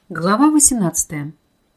Глава 18.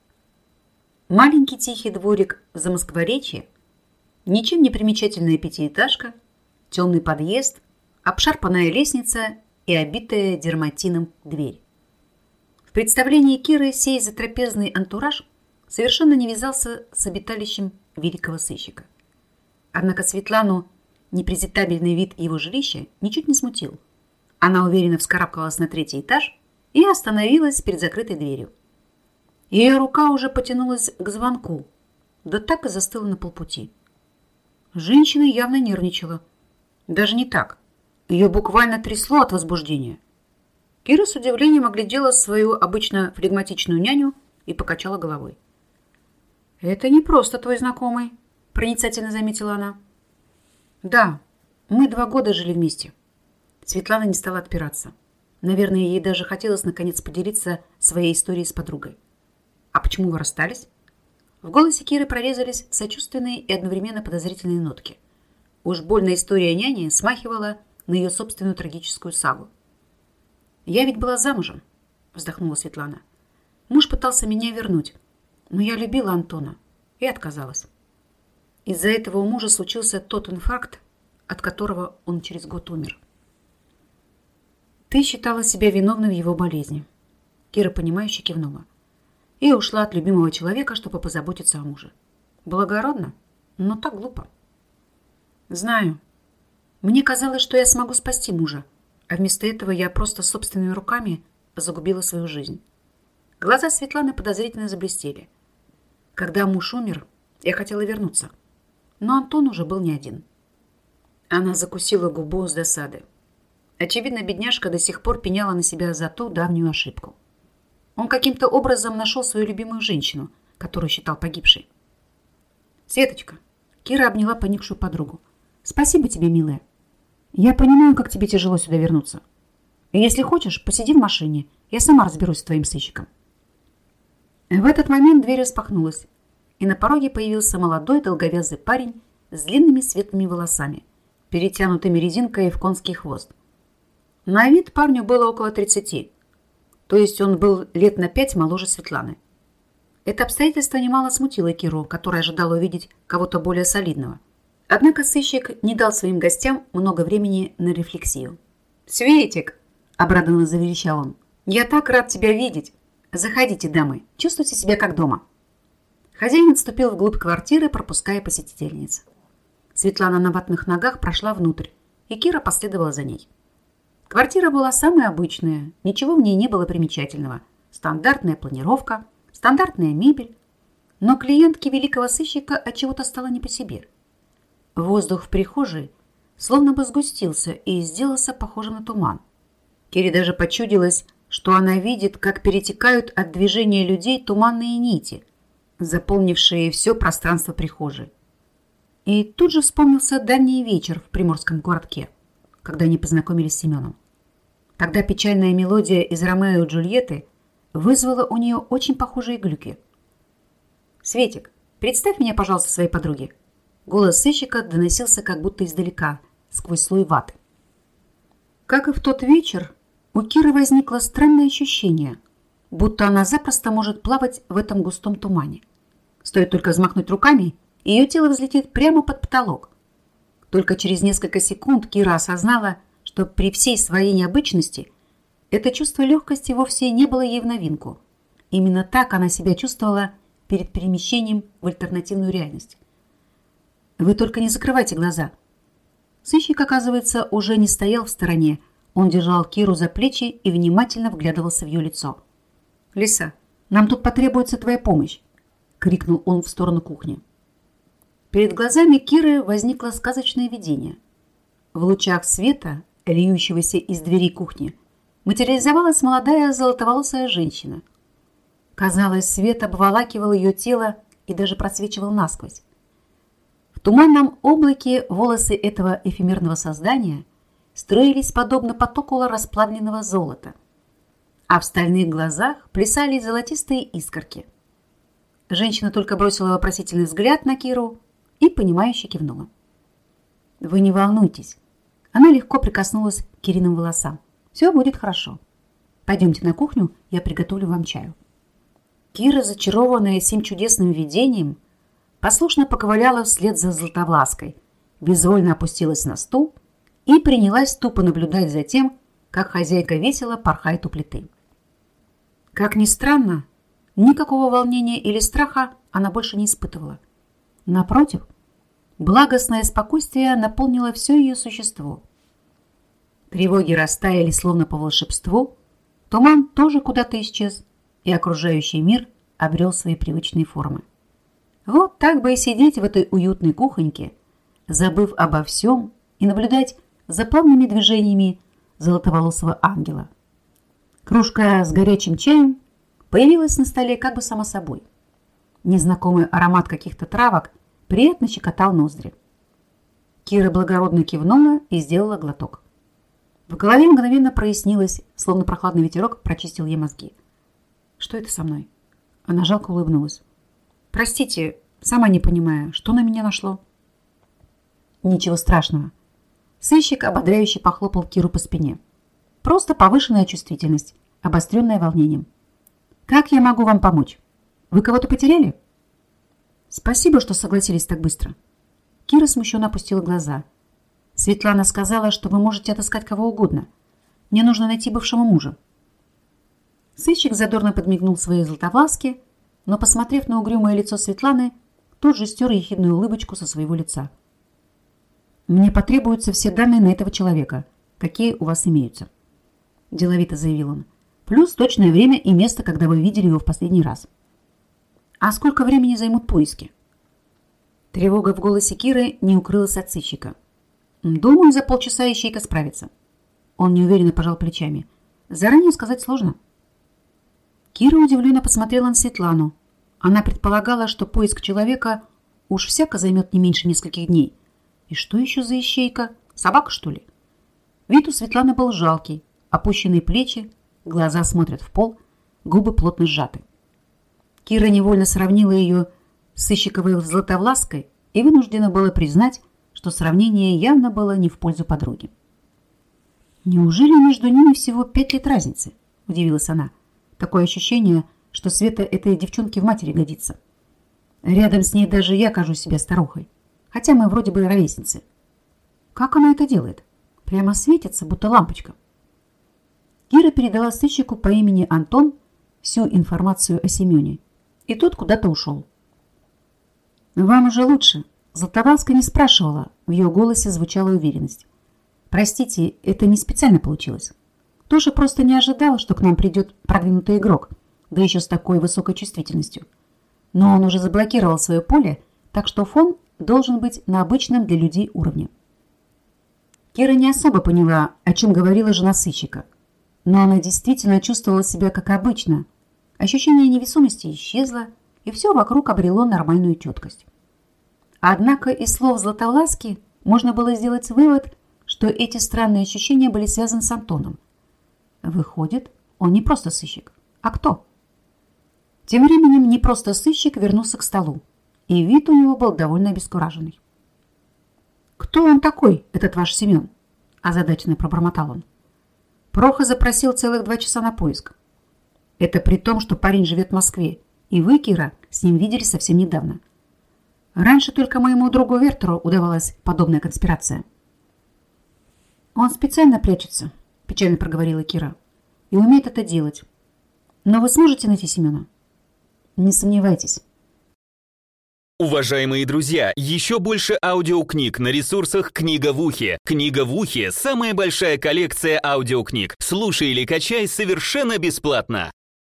Маленький тихий дворик в Замоскворечье, ничем не примечательная пятиэтажка, темный подъезд, обшарпанная лестница и обитая дерматином дверь. В представлении Киры сей затрапезный антураж совершенно не вязался с обиталищем великого сыщика. Однако Светлану непрезентабельный вид его жилища ничуть не смутил. Она уверенно вскарабкалась на третий этаж и остановилась перед закрытой дверью. Ее рука уже потянулась к звонку, да так и застыла на полпути. Женщина явно нервничала. Даже не так. Ее буквально трясло от возбуждения. Кира с удивлением оглядела свою обычно флегматичную няню и покачала головой. «Это не просто твой знакомый», — проницательно заметила она. «Да, мы 2 года жили вместе». Светлана не стала отпираться. Наверное, ей даже хотелось наконец поделиться своей историей с подругой. «А почему вы расстались?» В голосе Киры прорезались сочувственные и одновременно подозрительные нотки. Уж больно история няни смахивала на ее собственную трагическую сагу. «Я ведь была замужем», — вздохнула Светлана. «Муж пытался меня вернуть, но я любила Антона и отказалась. Из-за этого у мужа случился тот инфаркт, от которого он через год умер». «Ты считала себя виновной в его болезни», — Кира, понимающе кивнула. «И ушла от любимого человека, чтобы позаботиться о муже. Благородно, но так глупо». «Знаю. Мне казалось, что я смогу спасти мужа, а вместо этого я просто собственными руками загубила свою жизнь». Глаза Светланы подозрительно заблестели. «Когда муж умер, я хотела вернуться, но Антон уже был не один». Она закусила губу с досады. Очевидно, бедняжка до сих пор пеняла на себя за ту давнюю ошибку. Он каким-то образом нашел свою любимую женщину, которую считал погибшей. «Светочка», — Кира обняла поникшую подругу, — «спасибо тебе, милая. Я понимаю, как тебе тяжело сюда вернуться. И если хочешь, посиди в машине, я сама разберусь с твоим сыщиком». В этот момент дверь распахнулась, и на пороге появился молодой долговязый парень с длинными светлыми волосами, перетянутыми резинкой в конский хвост. На вид парню было около 30, то есть он был лет на 5 моложе Светланы. Это обстоятельство немало смутило Киру, которая ожидала увидеть кого-то более солидного. Однако сыщик не дал своим гостям много времени на рефлексию. «Светик!» – обрадованно заверещал он. «Я так рад тебя видеть! Заходите, дамы, чувствуйте себя как дома!» Хозяин отступил вглубь квартиры, пропуская посетительниц. Светлана на ватных ногах прошла внутрь, и Кира последовала за ней. Квартира была самая обычная, ничего в ней не было примечательного. Стандартная планировка, стандартная мебель. Но клиентке великого сыщика отчего-то стало не по себе. Воздух в прихожей словно бы сгустился и сделался похожим на туман. Кире даже почудилось, что она видит, как перетекают от движения людей туманные нити, заполнившие все пространство прихожей. И тут же вспомнился давний вечер в приморском городке, когда они познакомились с Семеном. Тогда печальная мелодия из «Ромео и Джульетты» вызвала у нее очень похожие глюки. «Светик, представь меня, пожалуйста, своей подруге». Голос сыщика доносился как будто издалека, сквозь слой ваты. Как и в тот вечер, у Киры возникло странное ощущение, будто она запросто может плавать в этом густом тумане. Стоит только взмахнуть руками, и ее тело взлетит прямо под потолок. Только через несколько секунд Кира осознала, что при всей своей необычности это чувство легкости вовсе не было ей в новинку. Именно так она себя чувствовала перед перемещением в альтернативную реальность. Вы только не закрывайте глаза. Сыщик, оказывается, уже не стоял в стороне. Он держал Киру за плечи и внимательно вглядывался в ее лицо. «Лиса, нам тут потребуется твоя помощь!» — крикнул он в сторону кухни. Перед глазами Киры возникло сказочное видение. В лучах света, льющегося из двери кухни, материализовалась молодая золотоволосая женщина. Казалось, свет обволакивал ее тело и даже просвечивал насквозь. В туманном облаке волосы этого эфемерного создания строились подобно потоку расплавленного золота, а в стальных глазах плясали золотистые искорки. Женщина только бросила вопросительный взгляд на Киру и, понимающе кивнула. «Вы не волнуйтесь». Она легко прикоснулась к Кириным волосам. «Все будет хорошо. Пойдемте на кухню, я приготовлю вам чаю». Кира, зачарованная сим чудесным видением, послушно поковыляла вслед за Златовлаской, безвольно опустилась на стул и принялась тупо наблюдать за тем, как хозяйка весело порхает у плиты. Как ни странно, никакого волнения или страха она больше не испытывала. Напротив, благостное спокойствие наполнило все ее существо. Тревоги растаяли словно по волшебству, туман тоже куда-то исчез, и окружающий мир обрел свои привычные формы. Вот так бы и сидеть в этой уютной кухоньке, забыв обо всем, и наблюдать за плавными движениями золотоволосого ангела. Кружка с горячим чаем появилась на столе как бы сама собой. Незнакомый аромат каких-то травок приятно щекотал ноздри. Кира благородно кивнула и сделала глоток. В голове мгновенно прояснилось, словно прохладный ветерок прочистил ей мозги. «Что это со мной?» Она жалко улыбнулась. «Простите, сама не понимаю, что на меня нашло?» «Ничего страшного». Сыщик ободряюще похлопал Киру по спине. «Просто повышенная чувствительность, обостренная волнением. Как я могу вам помочь? Вы кого-то потеряли?» «Спасибо, что согласились так быстро». Кира смущенно опустила глаза. «Светлана сказала, что вы можете отыскать кого угодно. Мне нужно найти бывшего мужа». Сыщик задорно подмигнул своей Златовласке, но, посмотрев на угрюмое лицо Светланы, тут же стер ехидную улыбочку со своего лица. «Мне потребуются все данные на этого человека, какие у вас имеются», – деловито заявил он. «Плюс точное время и место, когда вы видели его в последний раз». «А сколько времени займут поиски?» Тревога в голосе Киры не укрылась от сыщика. «Думаю, за полчаса ищейка справится». Он неуверенно пожал плечами. «Заранее сказать сложно». Кира удивленно посмотрела на Светлану. Она предполагала, что поиск человека уж всяко займет не меньше нескольких дней. И что еще за ищейка? Собака, что ли? Вид у Светланы был жалкий. Опущенные плечи, глаза смотрят в пол, губы плотно сжаты. Кира невольно сравнила ее с сыщиковой Златовлаской и вынуждена была признать, что сравнение явно было не в пользу подруги. «Неужели между ними всего 5 лет разницы?» – удивилась она. «Такое ощущение, что Света этой девчонке в матери годится. Рядом с ней даже я кажусь себе старухой, хотя мы вроде бы ровесницы. Как она это делает? Прямо светится, будто лампочка». Кира передала сыщику по имени Антон всю информацию о Семене, и тот куда-то ушел. «Вам уже лучше?» Златовласка не спрашивала, в ее голосе звучала уверенность. «Простите, это не специально получилось. Тоже просто не ожидала, что к нам придет продвинутый игрок, да еще с такой высокой чувствительностью. Но он уже заблокировал свое поле, так что фон должен быть на обычном для людей уровне». Кира не особо поняла, о чем говорила жена сыщика, но она действительно чувствовала себя как обычно. Ощущение невесомости исчезло, и все вокруг обрело нормальную четкость. Однако из слов Златовласки можно было сделать вывод, что эти странные ощущения были связаны с Антоном. Выходит, он не просто сыщик. А кто? Тем временем не просто сыщик вернулся к столу, и вид у него был довольно обескураженный. «Кто он такой, этот ваш Семен?» – озадаченно пробормотал он. «Проха запросил целых 2 часа на поиск. Это при том, что парень живет в Москве, и вы, Кира, с ним виделись совсем недавно. Раньше только моему другу Вертеру удавалась подобная конспирация». «Он специально прячется», – печально проговорила Кира, – «и умеет это делать. Но вы сможете найти Семена?» «Не сомневайтесь». Уважаемые друзья, еще больше аудиокниг на ресурсах «Книга в ухе». «Книга в ухе» — самая большая коллекция аудиокниг. Слушай или качай совершенно бесплатно.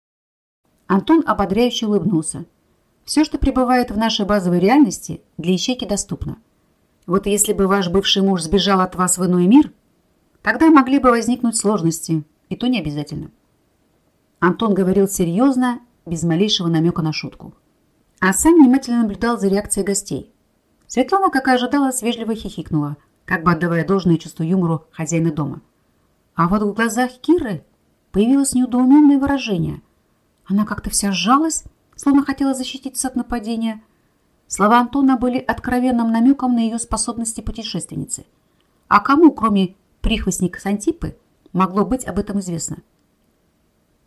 Антон ободряюще улыбнулся. «Все, что пребывает в нашей базовой реальности, для ищейки доступно. Вот если бы ваш бывший муж сбежал от вас в иной мир, тогда могли бы возникнуть сложности, и то не обязательно». Антон говорил серьезно, без малейшего намека на шутку. А сам внимательно наблюдал за реакцией гостей. Светлана, как и ожидалось, вежливо хихикнула, как бы отдавая должное чувству юмору хозяина дома. А вот в глазах Киры появилось недоуменное выражение. Она как-то вся сжалась, словно хотела защититься от нападения. Слова Антона были откровенным намеком на ее способности путешественницы. – А кому, кроме прихвостника Сантипы, могло быть об этом известно? – «Вы, Антон, можете не беспокоиться. Я знаю, что вы не одиноки. Семен, мой друг, и мы с ним дружим. Если что,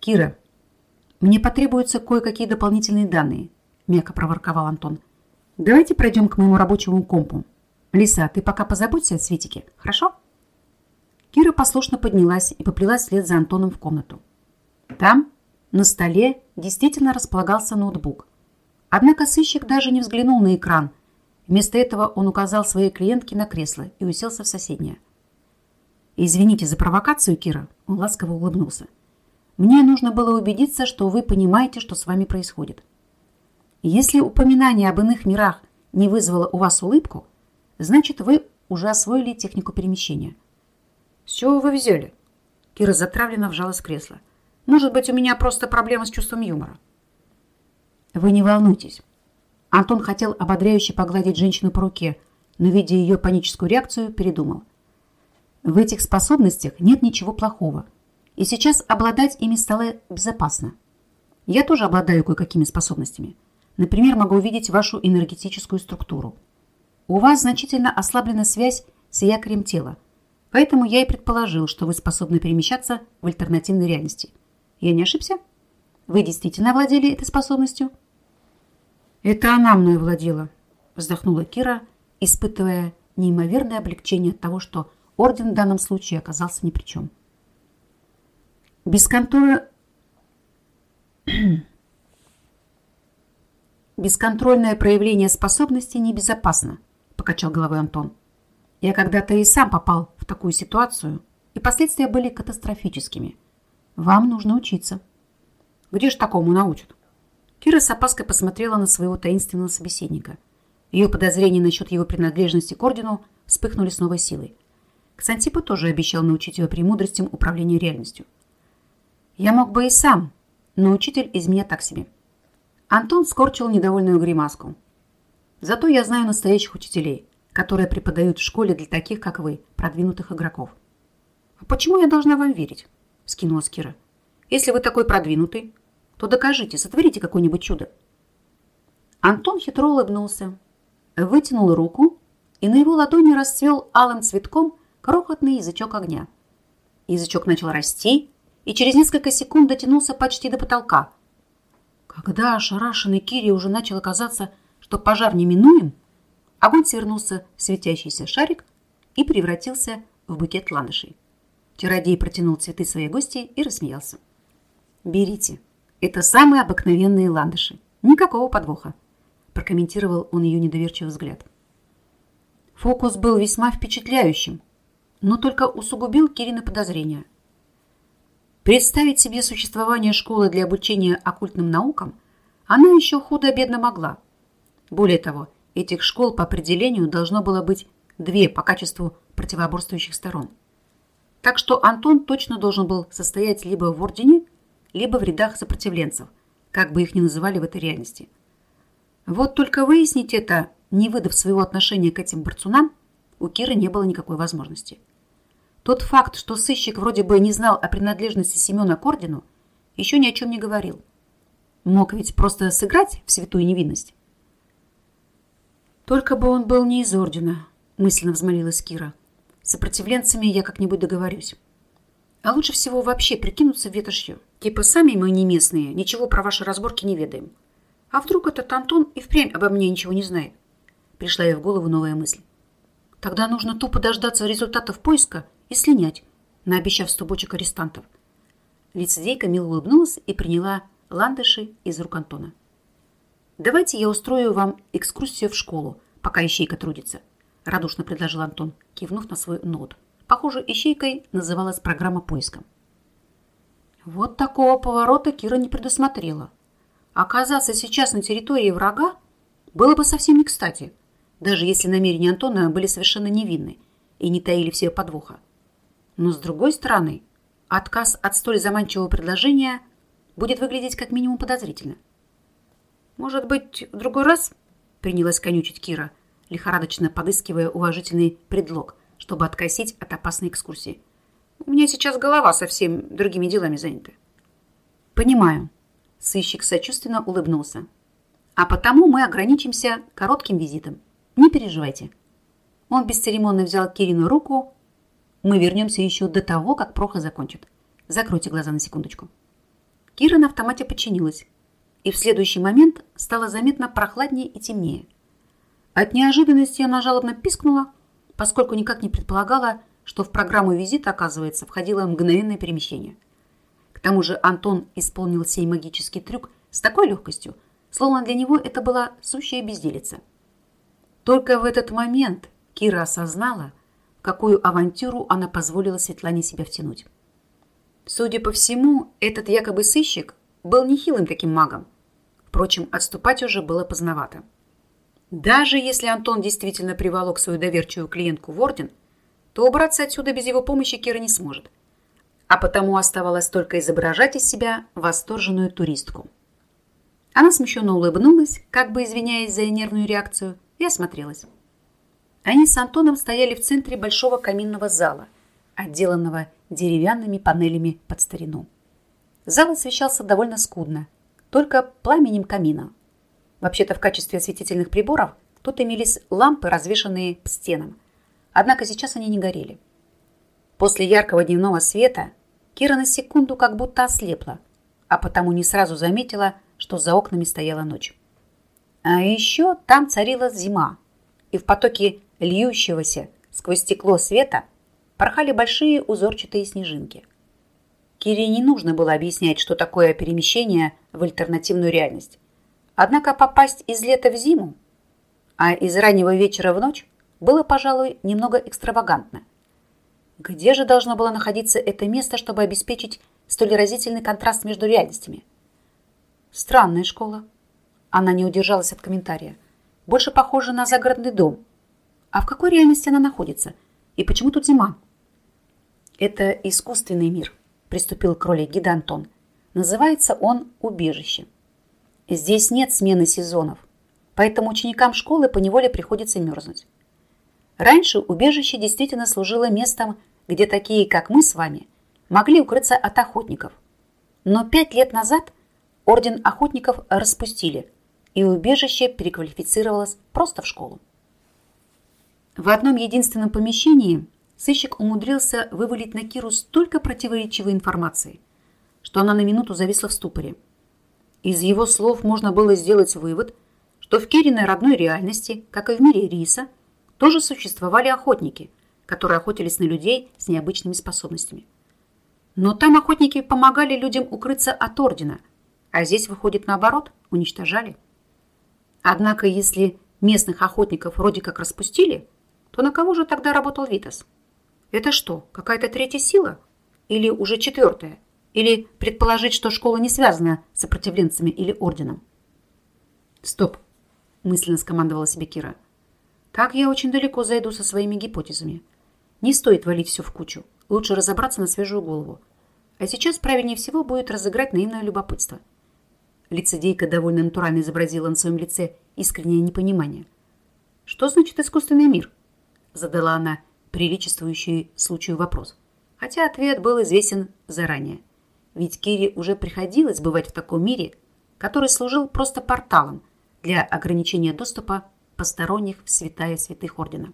Кира, мне потребуются кое-какие дополнительные данные, мягко проворковал Антон. Давайте пройдем к моему рабочему компу. Лиса, ты пока позаботься о Светике, хорошо? Кира послушно поднялась и поплелась вслед за Антоном в комнату. Там, на столе, действительно располагался ноутбук. Однако сыщик даже не взглянул на экран. Вместо этого он указал своей клиентке на кресло и уселся в соседнее. «Извините за провокацию, Кира», — он ласково улыбнулся. «Мне нужно было убедиться, что вы понимаете, что с вами происходит. Если упоминание об иных мирах не вызвало у вас улыбку, значит, вы уже освоили технику перемещения». «С чего вы взяли?» Кира затравленно вжалась в кресло. «Может быть, у меня просто проблема с чувством юмора». «Вы не волнуйтесь». Антон хотел ободряюще погладить женщину по руке, но, видя ее паническую реакцию, передумал. В этих способностях нет ничего плохого, и сейчас обладать ими стало безопасно. Я тоже обладаю кое-какими способностями. Например, могу увидеть вашу энергетическую структуру. У вас значительно ослаблена связь с якорем тела, поэтому я и предположил, что вы способны перемещаться в альтернативной реальности. Я не ошибся? Вы действительно овладели этой способностью? Это она мной владела, вздохнула Кира, испытывая неимоверное облегчение от того, что орден в данном случае оказался ни при чем. Бесконтрольное проявление способностей небезопасно, покачал головой Антон. Я когда-то и сам попал в такую ситуацию, и последствия были катастрофическими. Вам нужно учиться. Где ж такому научат? Кира с опаской посмотрела на своего таинственного собеседника. Ее подозрения насчет его принадлежности к ордену вспыхнули с новой силой. Ксантипа тоже обещал научить ее премудростям управления реальностью. Я мог бы и сам, но учитель из меня так себе. Антон скорчил недовольную гримаску. Зато я знаю настоящих учителей, которые преподают в школе для таких, как вы, продвинутых игроков. А почему я должна вам верить? Скинулась Кира. Если вы такой продвинутый, то докажите, сотворите какое-нибудь чудо. Антон хитро улыбнулся, вытянул руку, и на его ладони расцвел алым цветком крохотный язычок огня. Язычок начал расти и через несколько секунд дотянулся почти до потолка. Когда ошарашенной Кире уже начало казаться, что пожар неминуем, огонь свернулся в светящийся шарик и превратился в букет ландышей. Чародей протянул цветы своей гости и рассмеялся. «Берите, это самые обыкновенные ландыши. Никакого подвоха», прокомментировал он ее недоверчивый взгляд. Фокус был весьма впечатляющим, но только усугубил Кирины подозрения. Представить себе существование школы для обучения оккультным наукам она еще худо-бедно могла. Более того, этих школ по определению должно было быть 2 по качеству противоборствующих сторон. Так что Антон точно должен был состоять либо в ордене, либо в рядах сопротивленцев, как бы их ни называли в этой реальности. Вот только выяснить это, не выдав своего отношения к этим борцунам, у Киры не было никакой возможности. Тот факт, что сыщик вроде бы не знал о принадлежности Семена к ордену, еще ни о чем не говорил. Мог ведь просто сыграть в святую невинность. «Только бы он был не из ордена», – мысленно взмолилась Кира. «С сопротивленцами я как-нибудь договорюсь. А лучше всего вообще прикинуться ветошью. Типа сами мы не местные, ничего про ваши разборки не ведаем. А вдруг этот Антон и впрямь обо мне ничего не знает?» Пришла ей в голову новая мысль. «Тогда нужно тупо дождаться результатов поиска и слинять, наобещав 100 бочек арестантов». Лицедейка мило улыбнулась и приняла ландыши из рук Антона. «Давайте я устрою вам экскурсию в школу, пока ищейка трудится», радушно предложил Антон, кивнув на свой ноут. Похоже, ищейкой называлась программа поиска. Вот такого поворота Кира не предусмотрела. Оказаться сейчас на территории врага было бы совсем не кстати, даже если намерения Антона были совершенно невинны и не таили в себе подвоха. Но, с другой стороны, отказ от столь заманчивого предложения будет выглядеть как минимум подозрительно. «Может быть, в другой раз?» – принялась конючить Кира, лихорадочно подыскивая уважительный предлог, чтобы откосить от опасной экскурсии. «У меня сейчас голова совсем другими делами занята». «Понимаю», – сыщик сочувственно улыбнулся. «А потому мы ограничимся коротким визитом. Не переживайте». Он бесцеремонно взял Кирину руку. «Мы вернемся еще до того, как Проха закончит. Закройте глаза на секундочку». Кира на автомате подчинилась, и в следующий момент стало заметно прохладнее и темнее. От неожиданности она жалобно пискнула, поскольку никак не предполагала, что в программу визита, оказывается, входило мгновенное перемещение. К тому же Антон исполнил сей магический трюк с такой легкостью, словно для него это была сущая безделица. Только в этот момент Кира осознала, в какую авантюру она позволила Светлане себя втянуть. Судя по всему, этот якобы сыщик был нехилым таким магом. Впрочем, отступать уже было поздновато. Даже если Антон действительно приволок свою доверчивую клиентку в орден, то убраться отсюда без его помощи Кира не сможет. А потому оставалось только изображать из себя восторженную туристку. Она смущенно улыбнулась, как бы извиняясь за нервную реакцию, и осмотрелась. Они с Антоном стояли в центре большого каминного зала, отделанного деревянными панелями под старину. Зал освещался довольно скудно, только пламенем камина. Вообще-то в качестве осветительных приборов тут имелись лампы, развешанные по стенам. Однако сейчас они не горели. После яркого дневного света Кира на секунду как будто ослепла, а потому не сразу заметила, что за окнами стояла ночь. А еще там царила зима, и в потоке льющегося сквозь стекло света порхали большие узорчатые снежинки. Кире не нужно было объяснять, что такое перемещение в альтернативную реальность. Однако попасть из лета в зиму, а из раннего вечера в ночь, было, пожалуй, немного экстравагантно. Где же должно было находиться это место, чтобы обеспечить столь разительный контраст между реальностями? Странная школа. Она не удержалась от комментария. Больше похоже на загородный дом. А в какой реальности она находится? И почему тут зима? Это искусственный мир, приступил к роли гида Антон. Называется он «Убежище». Здесь нет смены сезонов, поэтому ученикам школы поневоле приходится мерзнуть. Раньше убежище действительно служило местом, где такие, как мы с вами, могли укрыться от охотников. Но 5 лет назад Орден охотников распустили, и убежище переквалифицировалось просто в школу. В одном единственном помещении сыщик умудрился вывалить на Киру столько противоречивой информации, что она на минуту зависла в ступоре. Из его слов можно было сделать вывод, что в Кириной родной реальности, как и в мире Риса, тоже существовали охотники, которые охотились на людей с необычными способностями. Но там охотники помогали людям укрыться от ордена, а здесь, выходит, наоборот, уничтожали. Однако, если местных охотников вроде как распустили, то на кого же тогда работал Витас? Это что, какая-то третья сила? Или уже четвертая? Или предположить, что школа не связана с сопротивленцами или орденом? Стоп, мысленно скомандовала себе Кира. Так я очень далеко зайду со своими гипотезами. Не стоит валить все в кучу. Лучше разобраться на свежую голову. А сейчас правильнее всего будет разыграть наивное любопытство. Лицедейка довольно натурально изобразила на своем лице искреннее непонимание. «Что значит искусственный мир?» Задала она приличествующий случаю вопрос. Хотя ответ был известен заранее. Ведь Кире уже приходилось бывать в таком мире, который служил просто порталом для ограничения доступа посторонних в святая святых ордена.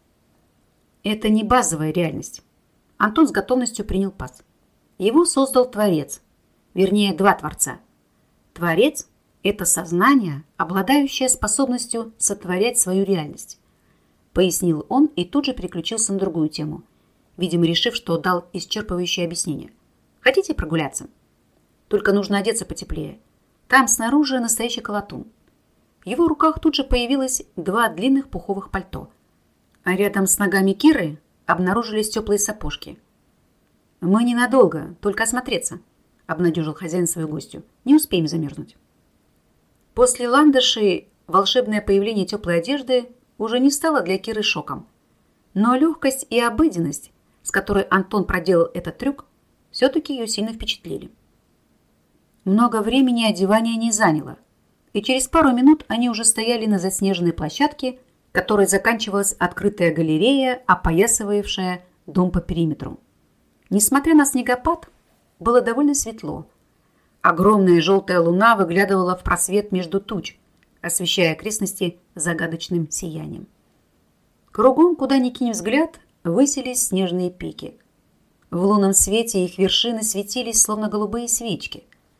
Это не базовая реальность. Антон с готовностью принял пас. Его создал Творец, вернее, 2 Творца. Творец – это сознание, обладающее способностью сотворять свою реальность, пояснил он и тут же переключился на другую тему, видимо, решив, что дал исчерпывающее объяснение. Хотите прогуляться? Только нужно одеться потеплее. Там снаружи настоящий колотун. В его руках тут же появилось 2 длинных пуховых пальто, а рядом с ногами Киры обнаружились теплые сапожки. «Мы ненадолго, только осмотреться», – обнадежил хозяин свою гостью. «Не успеем замерзнуть». После ландышей волшебное появление теплой одежды уже не стало для Киры шоком. Но легкость и обыденность, с которой Антон проделал этот трюк, все-таки ее сильно впечатлили. Много времени одевание не заняло, и через пару минут они уже стояли на заснеженной площадке, которой заканчивалась открытая галерея, опоясывавшая дом по периметру. Несмотря на снегопад, было довольно светло. Огромная желтая луна выглядывала в просвет между туч, освещая окрестности загадочным сиянием. Кругом, куда ни кинь взгляд, высились снежные пики. В лунном свете их вершины светились, словно голубые свечки.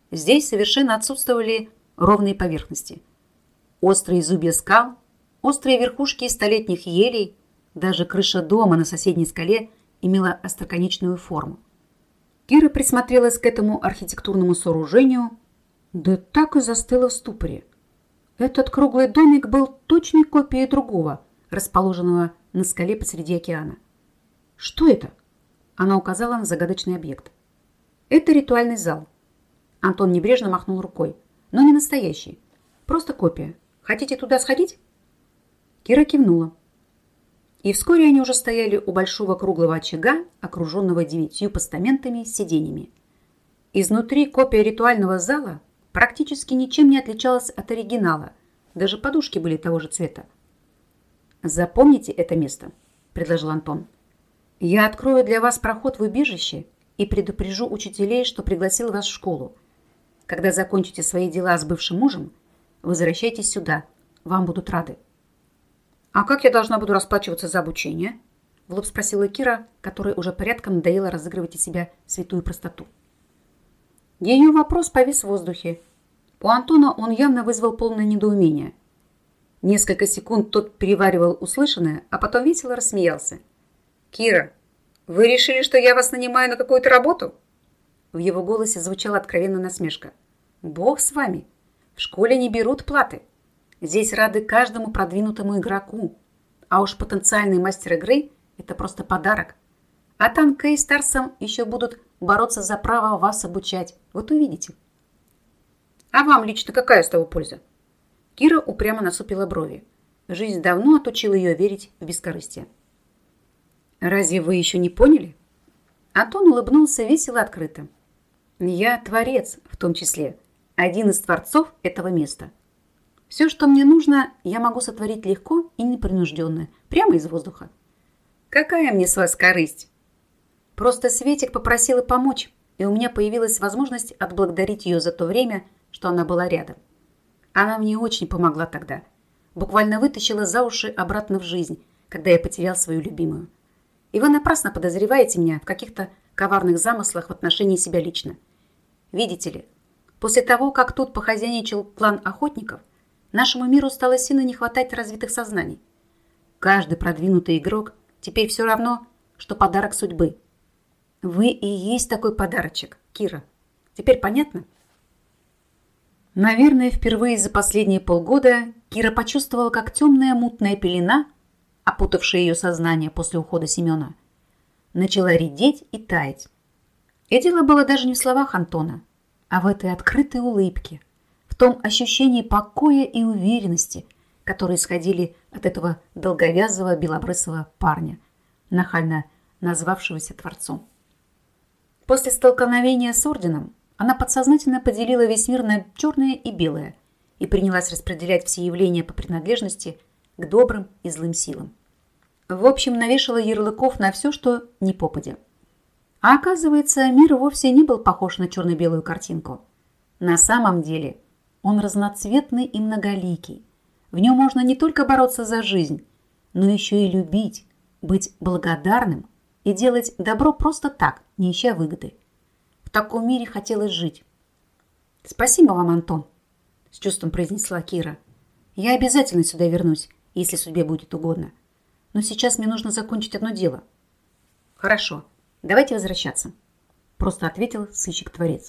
Здесь совершенно отсутствовали ровные поверхности. Острые зубья скал, острые верхушки столетних елей, даже крыша дома на соседней скале имела остроконечную форму. Кира присмотрелась к этому архитектурному сооружению, да так и застыла в ступоре. Этот круглый домик был точной копией другого, расположенного на скале посреди океана. «Что это?» Она указала на загадочный объект. «Это ритуальный зал». Антон небрежно махнул рукой. «Но не настоящий. Просто копия. Хотите туда сходить?» Кира кивнула. И вскоре они уже стояли у большого круглого очага, окруженного 9 постаментами с сиденьями. Изнутри копия ритуального зала практически ничем не отличалась от оригинала. Даже подушки были того же цвета. «Запомните это место», – предложил Антон. «Я открою для вас проход в убежище и предупрежу учителей, что пригласил вас в школу. Когда закончите свои дела с бывшим мужем, возвращайтесь сюда. Вам будут рады». «А как я должна буду расплачиваться за обучение?» – в лоб спросила Кира, которой уже порядком надоело разыгрывать из себя святую простоту. Ее вопрос повис в воздухе. У Антона он явно вызвал полное недоумение. Несколько секунд тот переваривал услышанное, а потом весело рассмеялся. «Кира, вы решили, что я вас нанимаю на какую-то работу?» В его голосе звучала откровенная насмешка. «Бог с вами. В школе не берут платы. Здесь рады каждому продвинутому игроку. А уж потенциальный мастер игры – это просто подарок. А там Кей с Тарсом еще будут бороться за право вас обучать. Вот увидите». «А вам лично какая с того польза?» Кира упрямо насупила брови. Жизнь давно отучила ее верить в бескорыстие. «Разве вы еще не поняли?» Антон улыбнулся весело открыто. «Я творец, в том числе, один из творцов этого места. Все, что мне нужно, я могу сотворить легко и непринужденно, прямо из воздуха. Какая мне с вас корысть? Просто Светик попросила помочь, и у меня появилась возможность отблагодарить ее за то время, что она была рядом. Она мне очень помогла тогда. Буквально вытащила за уши обратно в жизнь, когда я потерял свою любимую. И вы напрасно подозреваете меня в каких-то коварных замыслах в отношении себя лично. Видите ли, после того, как тут похозяйничал клан охотников, нашему миру стало сильно не хватать развитых сознаний. Каждый продвинутый игрок теперь все равно, что подарок судьбы. Вы и есть такой подарочек, Кира. Теперь понятно?» Наверное, впервые за последние полгода Кира почувствовала, как темная мутная пелена, опутавшая ее сознание после ухода Семена, начала редеть и таять. И дело было даже не в словах Антона, а в этой открытой улыбке, в том ощущении покоя и уверенности, которые исходили от этого долговязого белобрысого парня, нахально назвавшегося Творцом. После столкновения с Орденом она подсознательно поделила весь мир на черное и белое и принялась распределять все явления по принадлежности к добрым и злым силам. В общем, навешала ярлыков на все, что не попадя. А оказывается, мир вовсе не был похож на черно-белую картинку. На самом деле он разноцветный и многоликий. В нем можно не только бороться за жизнь, но еще и любить, быть благодарным и делать добро просто так, не ища выгоды. В таком мире хотелось жить. «Спасибо вам, Антон», – с чувством произнесла Кира. «Я обязательно сюда вернусь, если судьбе будет угодно. Но сейчас мне нужно закончить одно дело». «Хорошо, давайте возвращаться», – просто ответил сыщик-творец.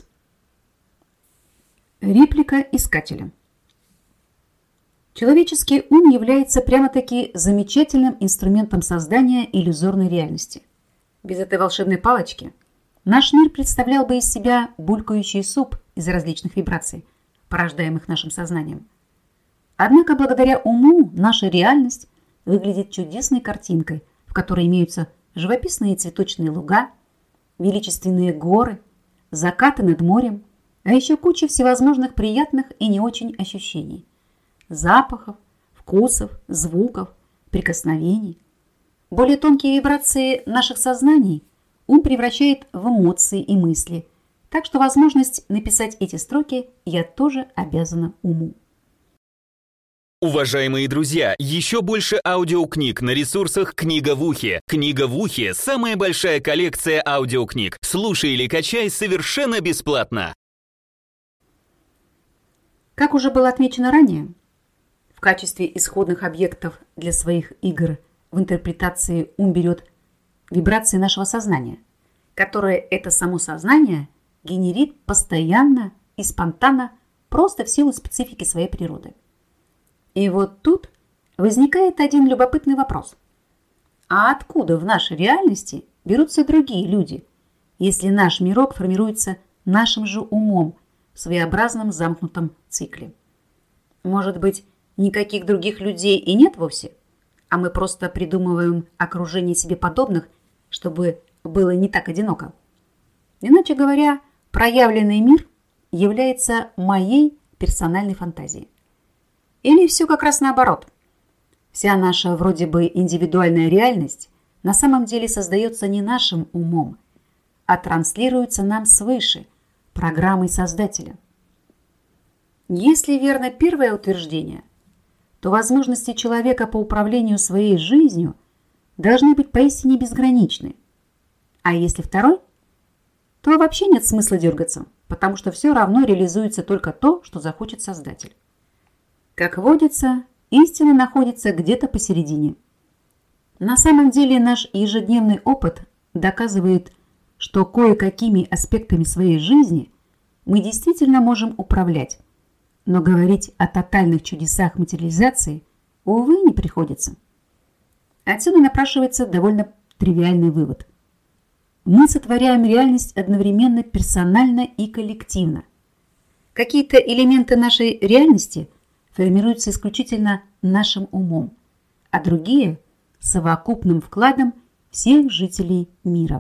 Реплика искателя. Человеческий ум является прямо-таки замечательным инструментом создания иллюзорной реальности. Без этой волшебной палочки наш мир представлял бы из себя булькающий суп из различных вибраций, порождаемых нашим сознанием. Однако благодаря уму наша реальность выглядит чудесной картинкой, в которой имеются живописные цветочные луга, величественные горы, закаты над морем, а еще куча всевозможных приятных и не очень ощущений. Запахов, вкусов, звуков, прикосновений. Более тонкие вибрации наших сознаний ум превращает в эмоции и мысли, так что возможность написать эти строки я тоже обязана уму. Уважаемые друзья, еще больше аудиокниг на ресурсах «Книга в ухе». «Книга в ухе» – самая большая коллекция аудиокниг. Слушай или качай совершенно бесплатно. Как уже было отмечено ранее, в качестве исходных объектов для своих игр в интерпретации ум берет вибрации нашего сознания, которое это само сознание генерит постоянно и спонтанно, просто в силу специфики своей природы. И вот тут возникает один любопытный вопрос. А откуда в нашей реальности берутся другие люди, если наш мирок формируется нашим же умом в своеобразном замкнутом цикле? Может быть, никаких других людей и нет вовсе, а мы просто придумываем окружение себе подобных, чтобы было не так одиноко? Иначе говоря, проявленный мир является моей персональной фантазией. Или все как раз наоборот. Вся наша вроде бы индивидуальная реальность на самом деле создается не нашим умом, а транслируется нам свыше, программой Создателя. Если верно первое утверждение, то возможности человека по управлению своей жизнью должны быть поистине безграничны. А если второй, то вообще нет смысла дергаться, потому что все равно реализуется только то, что захочет Создатель. Как водится, истина находится где-то посередине. На самом деле наш ежедневный опыт доказывает, что кое-какими аспектами своей жизни мы действительно можем управлять, но говорить о тотальных чудесах материализации, увы, не приходится. Отсюда напрашивается довольно тривиальный вывод. Мы сотворяем реальность одновременно персонально и коллективно. Какие-то элементы нашей реальности формируются исключительно нашим умом, а другие – совокупным вкладом всех жителей мира.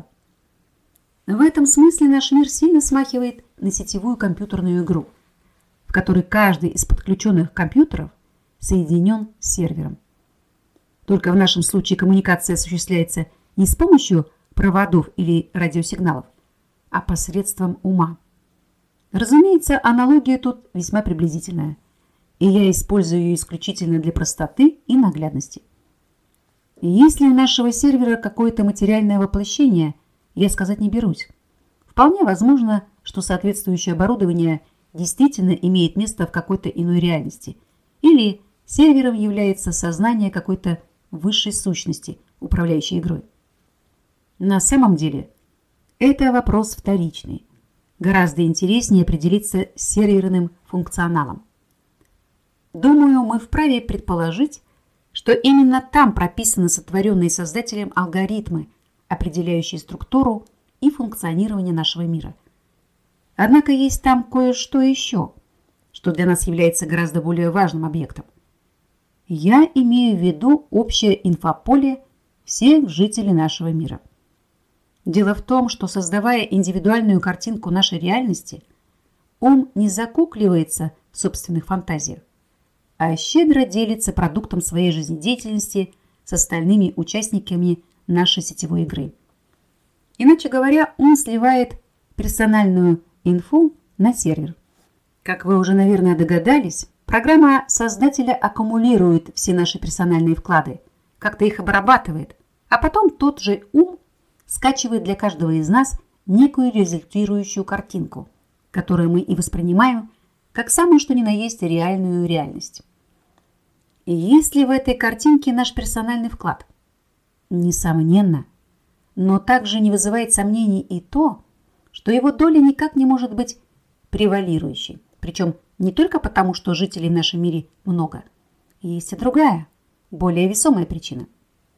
В этом смысле наш мир сильно смахивает на сетевую компьютерную игру, в которой каждый из подключенных компьютеров соединен с сервером. Только в нашем случае коммуникация осуществляется не с помощью проводов или радиосигналов, а посредством ума. Разумеется, аналогия тут весьма приблизительная, и я использую ее исключительно для простоты и наглядности. Есть ли у нашего сервера какое-то материальное воплощение, я сказать не берусь. Вполне возможно, что соответствующее оборудование действительно имеет место в какой-то иной реальности, или сервером является сознание какой-то высшей сущности, управляющей игрой. На самом деле, это вопрос вторичный. Гораздо интереснее определиться с серверным функционалом. Думаю, мы вправе предположить, что именно там прописаны сотворенные Создателем алгоритмы, определяющие структуру и функционирование нашего мира. Однако есть там кое-что еще, что для нас является гораздо более важным объектом. Я имею в виду общее инфополе всех жителей нашего мира. Дело в том, что, создавая индивидуальную картинку нашей реальности, ум не закукливается в собственных фантазиях, а щедро делится продуктом своей жизнедеятельности с остальными участниками нашей сетевой игры. Иначе говоря, он сливает персональную инфу на сервер. Как вы уже, наверное, догадались, программа Создателя аккумулирует все наши персональные вклады, как-то их обрабатывает, а потом тот же ум скачивает для каждого из нас некую результирующую картинку, которую мы и воспринимаем как самую что ни на есть реальную реальность. И есть ли в этой картинке наш персональный вклад? Несомненно. Но также не вызывает сомнений и то, что его доля никак не может быть превалирующей. Причем не только потому, что жителей в нашем мире много. Есть и другая, более весомая причина.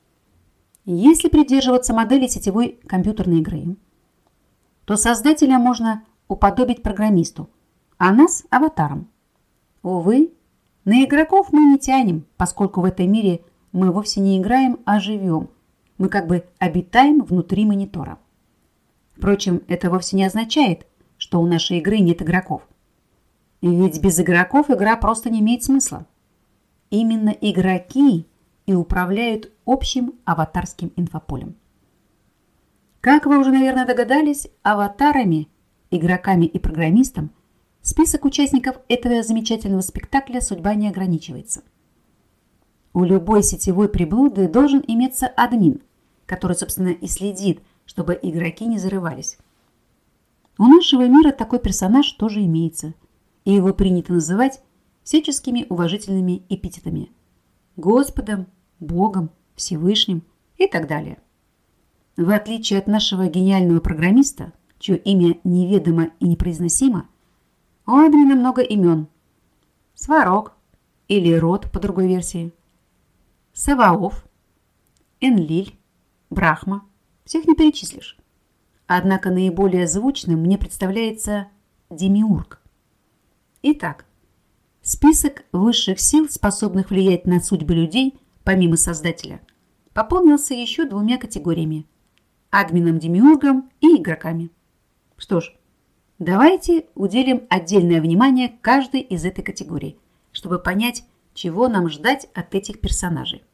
Если придерживаться модели сетевой компьютерной игры, то создателя можно уподобить программисту, а нас – аватарам. Увы, на игроков мы не тянем, поскольку в этом мире мы вовсе не играем, а живем. Мы как бы обитаем внутри монитора. Впрочем, это вовсе не означает, что у нашей игры нет игроков. Ведь без игроков игра просто не имеет смысла. Именно игроки и управляют общим аватарским инфополем. Как вы уже, наверное, догадались, аватарами, игроками и программистом список участников этого замечательного спектакля судьба не ограничивается. У любой сетевой приблуды должен иметься админ, который, собственно, и следит, чтобы игроки не зарывались. У нашего мира такой персонаж тоже имеется, и его принято называть всяческими уважительными эпитетами – Господом, Богом, Всевышним и так далее. В отличие от нашего гениального программиста, чье имя неведомо и непроизносимо, у админа много имен. Сварог или Род по другой версии, Саваоф, Энлиль, Брахма. Всех не перечислишь. Однако наиболее звучным мне представляется Демиург. Итак, список высших сил, способных влиять на судьбы людей, помимо Создателя, пополнился еще двумя категориями – админом-демиургом и игроками. Что ж, давайте уделим отдельное внимание каждой из этой категории, чтобы понять, чего нам ждать от этих персонажей.